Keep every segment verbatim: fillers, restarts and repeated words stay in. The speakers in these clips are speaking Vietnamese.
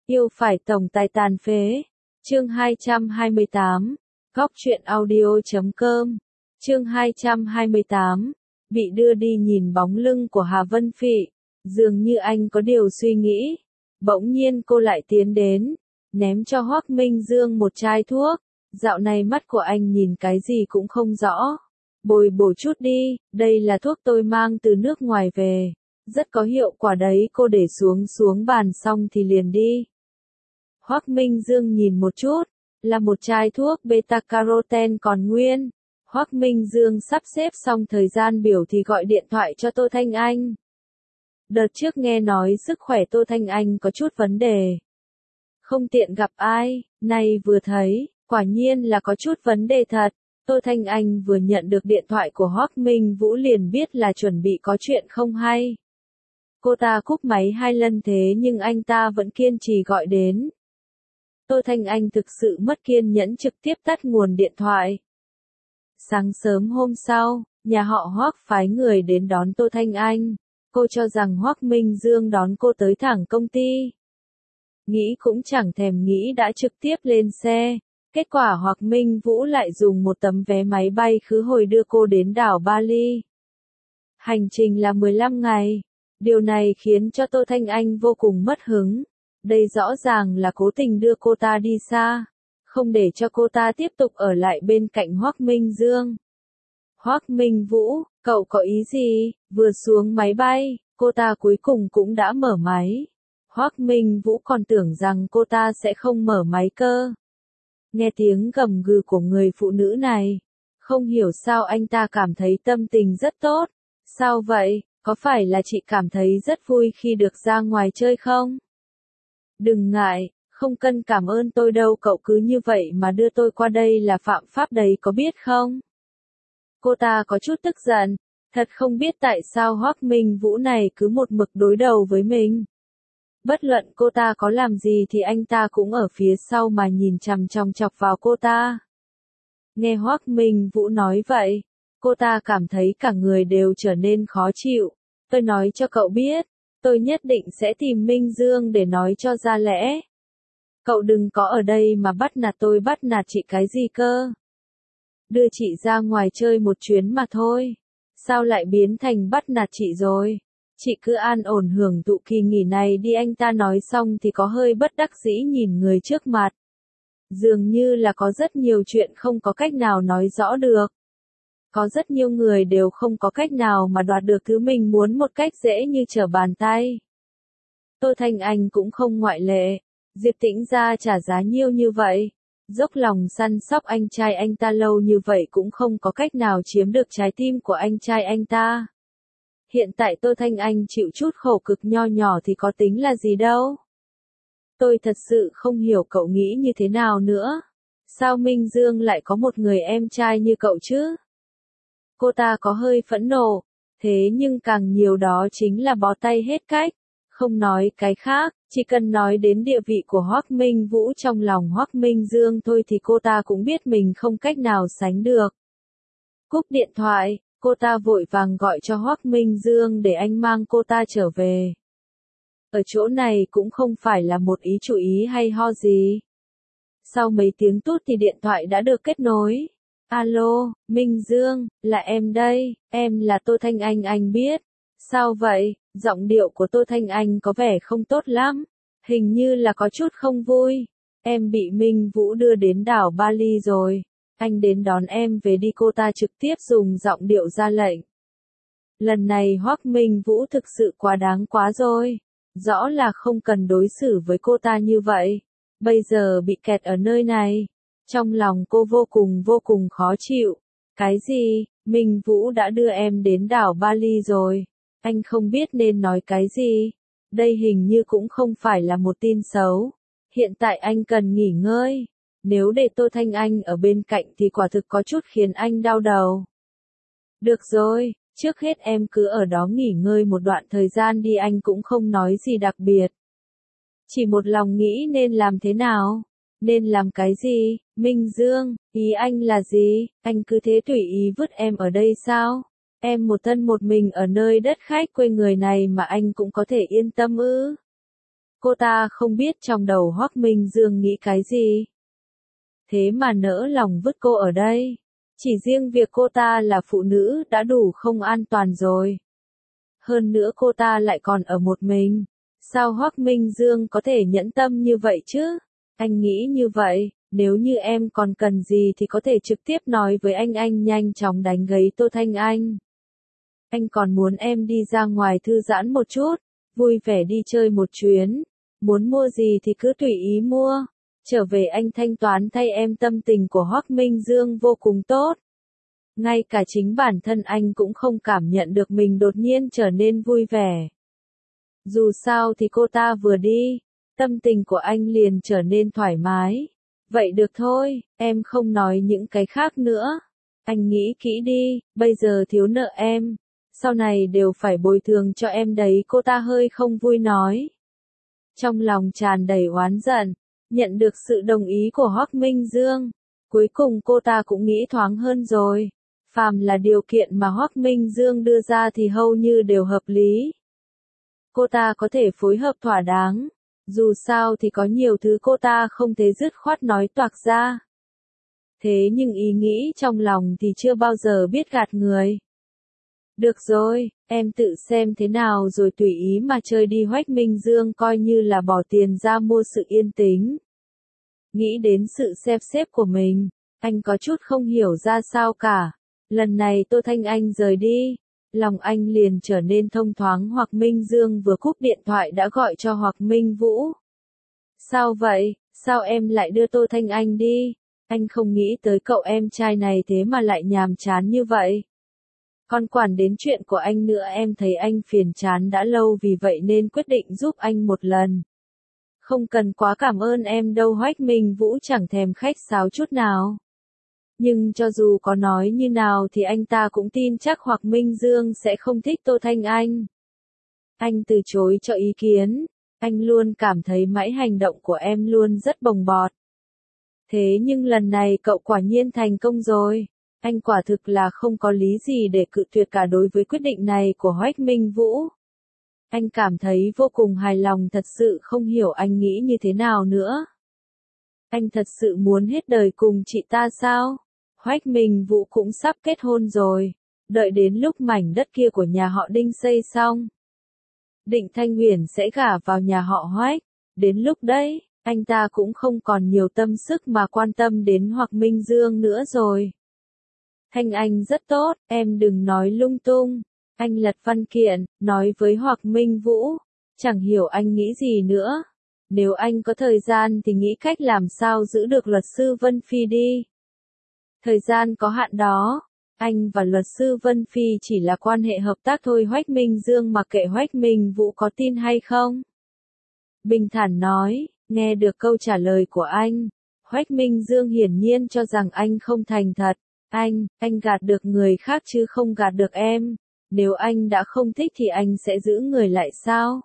Yêu phải tổng tài tàn phế. Chương hai trăm hai mươi tám. Góc truyện audio chấm com. Chương hai trăm hai mươi tám. Bị đưa đi nhìn bóng lưng của Hà Vân Phị. Dường như anh có điều suy nghĩ. Bỗng nhiên cô lại tiến đến. Ném cho Hoắc Minh Dương một chai thuốc. Dạo này mắt của anh nhìn cái gì cũng không rõ. Bồi bổ chút đi, đây là thuốc tôi mang từ nước ngoài về. Rất có hiệu quả đấy, cô để xuống xuống bàn xong thì liền đi. Hoắc Minh Dương nhìn một chút, là một chai thuốc beta carotene còn nguyên. Hoắc Minh Dương sắp xếp xong thời gian biểu thì gọi điện thoại cho Tô Thanh Anh. Đợt trước nghe nói sức khỏe Tô Thanh Anh có chút vấn đề. Không tiện gặp ai, nay vừa thấy, quả nhiên là có chút vấn đề thật. Tô Thanh Anh vừa nhận được điện thoại của Hoắc Minh Vũ liền biết là chuẩn bị có chuyện không hay. Cô ta cúp máy hai lần thế nhưng anh ta vẫn kiên trì gọi đến. Tô Thanh Anh thực sự mất kiên nhẫn trực tiếp tắt nguồn điện thoại. Sáng sớm hôm sau, nhà họ Hoắc phái người đến đón Tô Thanh Anh. Cô cho rằng Hoắc Minh Dương đón cô tới thẳng công ty. Nghĩ cũng chẳng thèm nghĩ đã trực tiếp lên xe. Kết quả Hoắc Minh Vũ lại dùng một tấm vé máy bay khứ hồi đưa cô đến đảo Bali. Hành trình là mười lăm ngày. Điều này khiến cho Tô Thanh Anh vô cùng mất hứng. Đây rõ ràng là cố tình đưa cô ta đi xa. Không để cho cô ta tiếp tục ở lại bên cạnh Hoắc Minh Dương. Hoắc Minh Vũ, cậu có ý gì? Vừa xuống máy bay, cô ta cuối cùng cũng đã mở máy. Hoắc Minh Vũ còn tưởng rằng cô ta sẽ không mở máy cơ. Nghe tiếng gầm gừ của người phụ nữ này, không hiểu sao anh ta cảm thấy tâm tình rất tốt. Sao vậy, có phải là chị cảm thấy rất vui khi được ra ngoài chơi không? Đừng ngại, không cần cảm ơn tôi đâu, cậu cứ như vậy mà đưa tôi qua đây là phạm pháp đấy có biết không? Cô ta có chút tức giận, thật không biết tại sao Hoắc Minh Vũ này cứ một mực đối đầu với mình. Bất luận cô ta có làm gì thì anh ta cũng ở phía sau mà nhìn chằm chằm chọc vào cô ta. Nghe Hoắc Minh Vũ nói vậy, cô ta cảm thấy cả người đều trở nên khó chịu. Tôi nói cho cậu biết, tôi nhất định sẽ tìm Minh Dương để nói cho ra lẽ. Cậu đừng có ở đây mà bắt nạt tôi, bắt nạt chị cái gì cơ? Đưa chị ra ngoài chơi một chuyến mà thôi. Sao lại biến thành bắt nạt chị rồi? Chị cứ an ổn hưởng thụ kỳ nghỉ này đi, anh ta nói xong thì có hơi bất đắc dĩ nhìn người trước mặt. Dường như là có rất nhiều chuyện không có cách nào nói rõ được. Có rất nhiều người đều không có cách nào mà đoạt được thứ mình muốn một cách dễ như trở bàn tay. Tô Thanh Anh cũng không ngoại lệ. Diệp Tĩnh Gia trả giá nhiều như vậy. Dốc lòng săn sóc anh trai anh ta lâu như vậy cũng không có cách nào chiếm được trái tim của anh trai anh ta. Hiện tại Tô Thanh Anh chịu chút khổ cực nho nhỏ thì có tính là gì đâu. Tôi thật sự không hiểu cậu nghĩ như thế nào nữa. Sao Minh Dương lại có một người em trai như cậu chứ? Cô ta có hơi phẫn nộ, thế nhưng càng nhiều đó chính là bó tay hết cách. Không nói cái khác, chỉ cần nói đến địa vị của Hoắc Minh Vũ trong lòng Hoắc Minh Dương thôi thì cô ta cũng biết mình không cách nào sánh được. Cúp điện thoại, cô ta vội vàng gọi cho Hoắc Minh Dương để anh mang cô ta trở về. Ở chỗ này cũng không phải là một ý chú ý hay ho gì. Sau mấy tiếng tút thì điện thoại đã được kết nối. Alo, Minh Dương, là em đây, em là Tô Thanh Anh, anh biết. Sao vậy, giọng điệu của Tô Thanh Anh có vẻ không tốt lắm, hình như là có chút không vui. Em bị Minh Vũ đưa đến đảo Bali rồi, anh đến đón em về đi, cô ta trực tiếp dùng giọng điệu ra lệnh. Lần này Hoắc Minh Vũ thực sự quá đáng quá rồi, rõ là không cần đối xử với cô ta như vậy. Bây giờ bị kẹt ở nơi này, trong lòng cô vô cùng vô cùng khó chịu. Cái gì, Minh Vũ đã đưa em đến đảo Bali rồi? Anh không biết nên nói cái gì. Đây hình như cũng không phải là một tin xấu. Hiện tại anh cần nghỉ ngơi. Nếu để Tô Thanh Anh ở bên cạnh thì quả thực có chút khiến anh đau đầu. Được rồi, trước hết em cứ ở đó nghỉ ngơi một đoạn thời gian đi, anh cũng không nói gì đặc biệt. Chỉ một lòng nghĩ nên làm thế nào? Nên làm cái gì? Minh Dương, ý anh là gì? Anh cứ thế tùy ý vứt em ở đây sao? Em một thân một mình ở nơi đất khách quê người này mà anh cũng có thể yên tâm ư? Cô ta không biết trong đầu Hoắc Minh Dương nghĩ cái gì. Thế mà nỡ lòng vứt cô ở đây. Chỉ riêng việc cô ta là phụ nữ đã đủ không an toàn rồi. Hơn nữa cô ta lại còn ở một mình. Sao Hoắc Minh Dương có thể nhẫn tâm như vậy chứ? Anh nghĩ như vậy, nếu như em còn cần gì thì có thể trực tiếp nói với anh, anh nhanh chóng đánh gãy Tô Thanh Anh. Anh còn muốn em đi ra ngoài thư giãn một chút, vui vẻ đi chơi một chuyến. Muốn mua gì thì cứ tùy ý mua. Trở về anh thanh toán thay em. Tâm tình của Hoắc Minh Dương vô cùng tốt. Ngay cả chính bản thân anh cũng không cảm nhận được mình đột nhiên trở nên vui vẻ. Dù sao thì cô ta vừa đi, tâm tình của anh liền trở nên thoải mái. Vậy được thôi, em không nói những cái khác nữa. Anh nghĩ kỹ đi, bây giờ thiếu nợ em. Sau này đều phải bồi thường cho em đấy. Cô ta hơi không vui nói. Trong lòng tràn đầy oán giận, nhận được sự đồng ý của Hoắc Minh Dương. Cuối cùng cô ta cũng nghĩ thoáng hơn rồi. Phàm là điều kiện mà Hoắc Minh Dương đưa ra thì hầu như đều hợp lý. Cô ta có thể phối hợp thỏa đáng. Dù sao thì có nhiều thứ cô ta không thể dứt khoát nói toạc ra. Thế nhưng ý nghĩ trong lòng thì chưa bao giờ biết gạt người. Được rồi, em tự xem thế nào rồi tùy ý mà chơi đi. Hoắc Minh Dương coi như là bỏ tiền ra mua sự yên tĩnh. Nghĩ đến sự xếp xếp của mình, anh có chút không hiểu ra sao cả. Lần này Tô Thanh Anh rời đi, lòng anh liền trở nên thông thoáng. Hoắc Minh Dương vừa cúp điện thoại đã gọi cho Hoắc Minh Vũ. Sao vậy, sao em lại đưa Tô Thanh Anh đi? Anh không nghĩ tới cậu em trai này thế mà lại nhàm chán như vậy. Còn quản đến chuyện của anh nữa, em thấy anh phiền chán đã lâu vì vậy nên quyết định giúp anh một lần. Không cần quá cảm ơn em đâu. Hoắc Minh Vũ chẳng thèm khách sáo chút nào. Nhưng cho dù có nói như nào thì anh ta cũng tin chắc Hoắc Minh Dương sẽ không thích Tô Thanh Anh. Anh từ chối cho ý kiến. Anh luôn cảm thấy mãi hành động của em luôn rất bồng bọt. Thế nhưng lần này cậu quả nhiên thành công rồi. Anh quả thực là không có lý gì để cự tuyệt cả đối với quyết định này của Hoắc Minh Vũ. Anh cảm thấy vô cùng hài lòng, thật sự không hiểu anh nghĩ như thế nào nữa. Anh thật sự muốn hết đời cùng chị ta sao? Hoắc Minh Vũ cũng sắp kết hôn rồi. Đợi đến lúc mảnh đất kia của nhà họ Đinh xây xong, Định Thanh Huyền sẽ gả vào nhà họ Hoắc. Đến lúc đấy, anh ta cũng không còn nhiều tâm sức mà quan tâm đến Hoắc Minh Dương nữa rồi. Thanh Anh rất tốt, em đừng nói lung tung. Anh lật văn kiện, nói với Hoắc Minh Vũ. Chẳng hiểu anh nghĩ gì nữa. Nếu anh có thời gian thì nghĩ cách làm sao giữ được luật sư Vân Phi đi. Thời gian có hạn đó. Anh và luật sư Vân Phi chỉ là quan hệ hợp tác thôi. Hoắc Minh Dương mặc kệ Hoắc Minh Vũ có tin hay không. Bình thản nói, nghe được câu trả lời của anh. Hoắc Minh Dương hiển nhiên cho rằng anh không thành thật. Anh, anh gạt được người khác chứ không gạt được em. Nếu anh đã không thích thì anh sẽ giữ người lại sao?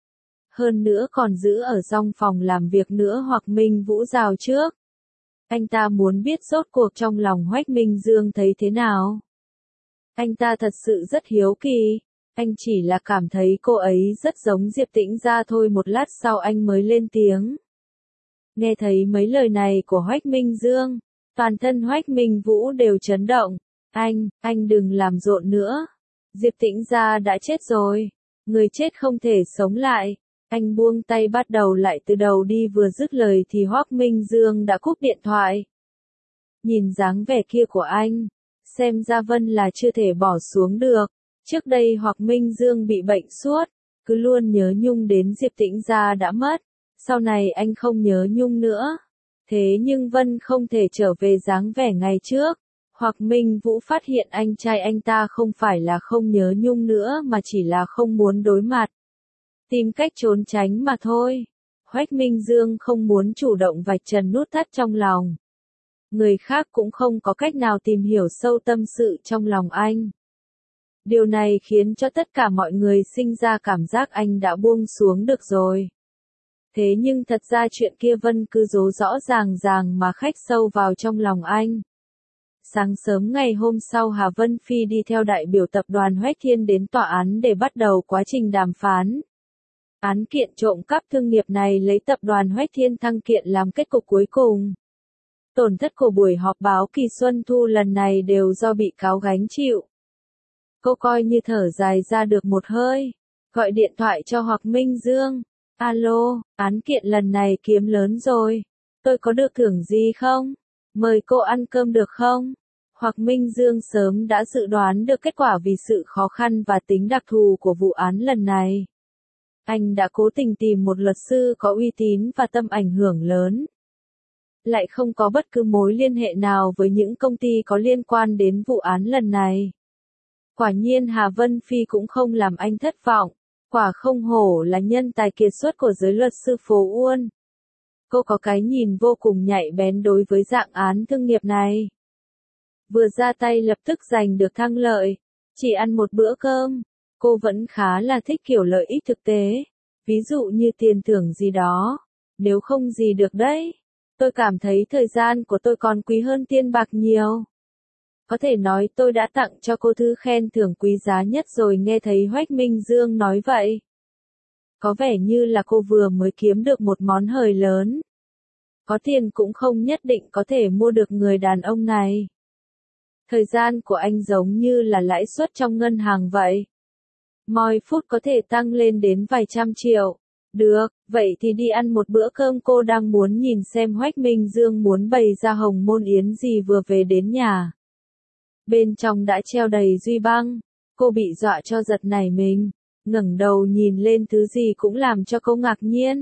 Hơn nữa còn giữ ở trong phòng làm việc nữa. Hoắc Minh Vũ rào trước. Anh ta muốn biết rốt cuộc trong lòng Hoắc Minh Dương thấy thế nào. Anh ta thật sự rất hiếu kỳ. Anh chỉ là cảm thấy cô ấy rất giống Diệp Tĩnh Gia thôi. Một lát sau anh mới lên tiếng. Nghe thấy mấy lời này của Hoắc Minh Dương, toàn thân Hoắc Minh Vũ đều chấn động. Anh, anh đừng làm rộn nữa. Diệp Tĩnh Gia đã chết rồi. Người chết không thể sống lại. Anh buông tay bắt đầu lại từ đầu đi, vừa dứt lời thì Hoắc Minh Dương đã cúp điện thoại. Nhìn dáng vẻ kia của anh, xem ra Vân là chưa thể bỏ xuống được. Trước đây Hoắc Minh Dương bị bệnh suốt, cứ luôn nhớ nhung đến Diệp Tĩnh Gia đã mất. Sau này anh không nhớ nhung nữa. Thế nhưng Vân không thể trở về dáng vẻ ngày trước. Hoắc Minh Vũ phát hiện anh trai anh ta không phải là không nhớ nhung nữa mà chỉ là không muốn đối mặt. Tìm cách trốn tránh mà thôi. Hoắc Minh Dương không muốn chủ động vạch trần nút thắt trong lòng. Người khác cũng không có cách nào tìm hiểu sâu tâm sự trong lòng anh. Điều này khiến cho tất cả mọi người sinh ra cảm giác anh đã buông xuống được rồi. Thế nhưng thật ra chuyện kia Vân cứ giấu rõ ràng ràng mà khách sâu vào trong lòng anh. Sáng sớm ngày hôm sau Hà Vân Phi đi theo đại biểu tập đoàn Hoắc Thiên đến tòa án để bắt đầu quá trình đàm phán. Án kiện trộm cắp thương nghiệp này lấy tập đoàn Hoách Thiên Thăng kiện làm kết cục cuối cùng. Tổn thất của buổi họp báo kỳ Xuân Thu lần này đều do bị cáo gánh chịu. Cô coi như thở dài ra được một hơi, gọi điện thoại cho Hoặc Minh Dương. Alo, án kiện lần này kiếm lớn rồi. Tôi có được thưởng gì không? Mời cô ăn cơm được không? Hoặc Minh Dương sớm đã dự đoán được kết quả vì sự khó khăn và tính đặc thù của vụ án lần này. Anh đã cố tình tìm một luật sư có uy tín và tầm ảnh hưởng lớn. Lại không có bất cứ mối liên hệ nào với những công ty có liên quan đến vụ án lần này. Quả nhiên Hà Vân Phi cũng không làm anh thất vọng. Quả không hổ là nhân tài kiệt xuất của giới luật sư phố Uôn. Cô có cái nhìn vô cùng nhạy bén đối với dạng án thương nghiệp này. Vừa ra tay lập tức giành được thắng lợi. Chỉ ăn một bữa cơm, cô vẫn khá là thích kiểu lợi ích thực tế. Ví dụ như tiền thưởng gì đó. Nếu không gì được đấy. Tôi cảm thấy thời gian của tôi còn quý hơn tiền bạc nhiều. Có thể nói tôi đã tặng cho cô thư khen thưởng quý giá nhất rồi. Nghe thấy Hoách Minh Dương nói vậy. Có vẻ như là cô vừa mới kiếm được một món hời lớn. Có tiền cũng không nhất định có thể mua được người đàn ông này. Thời gian của anh giống như là lãi suất trong ngân hàng vậy. Mỗi phút có thể tăng lên đến vài trăm triệu. Được, vậy thì đi ăn một bữa cơm. Cô đang muốn nhìn xem Hoách Minh Dương muốn bày ra hồng môn yến gì vừa về đến nhà. Bên trong đã treo đầy duy băng. Cô bị dọa cho giật nảy mình. Ngẩng đầu nhìn lên thứ gì cũng làm cho cô ngạc nhiên.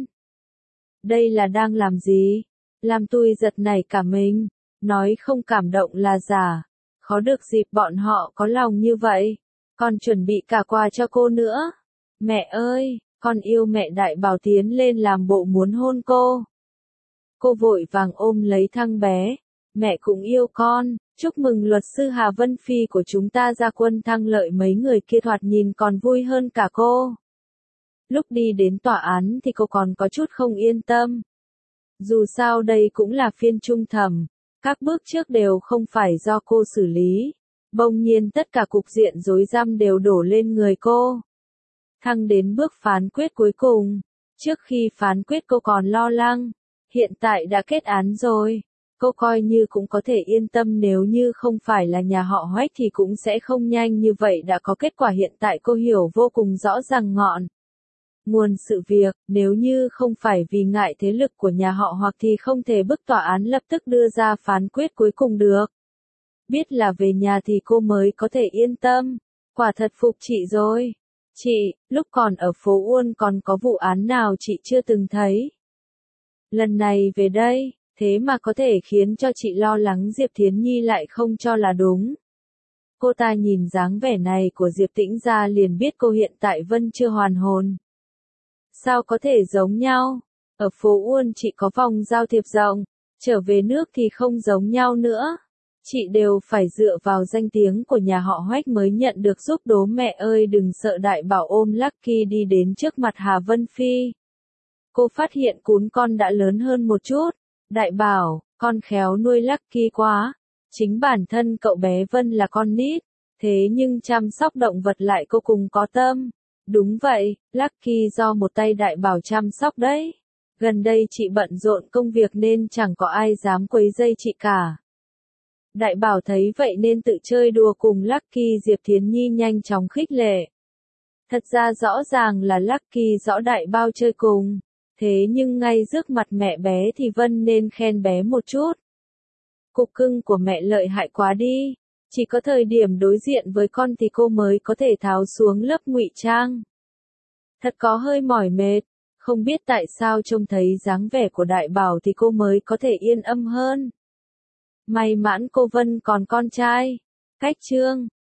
Đây là đang làm gì? Làm tôi giật nảy cả mình. Nói không cảm động là giả. Khó được dịp bọn họ có lòng như vậy. Còn chuẩn bị cả quà cho cô nữa. Mẹ ơi, con yêu mẹ. Đại Bảo tiến lên làm bộ muốn hôn cô. Cô vội vàng ôm lấy thằng bé. Mẹ cũng yêu con. Chúc mừng luật sư Hà Vân Phi của chúng ta ra quân thăng lợi. Mấy người kia thoạt nhìn còn vui hơn cả cô. Lúc đi đến tòa án thì cô còn có chút không yên tâm. Dù sao đây cũng là phiên trung thẩm. Các bước trước đều không phải do cô xử lý. Bỗng nhiên tất cả cục diện rối rắm đều đổ lên người cô. Thăng đến bước phán quyết cuối cùng. Trước khi phán quyết cô còn lo lắng. Hiện tại đã kết án rồi. Cô coi như cũng có thể yên tâm, nếu như không phải là nhà họ Hoách thì cũng sẽ không nhanh như vậy đã có kết quả. Hiện tại cô hiểu vô cùng rõ ràng ngọn nguồn sự việc. Nếu như không phải vì ngại thế lực của nhà họ Hoặc thì không thể bức tòa án lập tức đưa ra phán quyết cuối cùng được. Biết là về nhà thì cô mới có thể yên tâm. Quả thật phục chị rồi. Chị, lúc còn ở phố Uôn còn có vụ án nào chị chưa từng thấy? Lần này về đây, thế mà có thể khiến cho chị lo lắng. Diệp Thiến Nhi lại không cho là đúng. Cô ta nhìn dáng vẻ này của Diệp Tĩnh ra liền biết cô hiện tại vẫn chưa hoàn hồn. Sao có thể giống nhau? Ở phố Uôn chị có vòng giao thiệp rộng, trở về nước thì không giống nhau nữa. Chị đều phải dựa vào danh tiếng của nhà họ Hoách mới nhận được giúp đố. Mẹ ơi đừng sợ. Đại Bảo ôm Lucky đi đến trước mặt Hà Vân Phi. Cô phát hiện cún con đã lớn hơn một chút. Đại Bảo, con khéo nuôi Lucky quá. Chính bản thân cậu bé Vân là con nít. Thế nhưng chăm sóc động vật lại cô cùng có tâm. Đúng vậy, Lucky do một tay Đại Bảo chăm sóc đấy. Gần đây chị bận rộn công việc nên chẳng có ai dám quấy rầy chị cả. Đại Bảo thấy vậy nên tự chơi đùa cùng Lucky. Diệp Thiến Nhi nhanh chóng khích lệ. Thật ra rõ ràng là Lucky rõ Đại Bảo chơi cùng. Thế nhưng ngay trước mặt mẹ bé thì Vân nên khen bé một chút. Cục cưng của mẹ lợi hại quá đi. Chỉ có thời điểm đối diện với con thì cô mới có thể tháo xuống lớp ngụy trang. Thật có hơi mỏi mệt. Không biết tại sao trông thấy dáng vẻ của Đại Bảo thì cô mới có thể yên tâm hơn. May mắn cô Vân còn con trai. Cách chương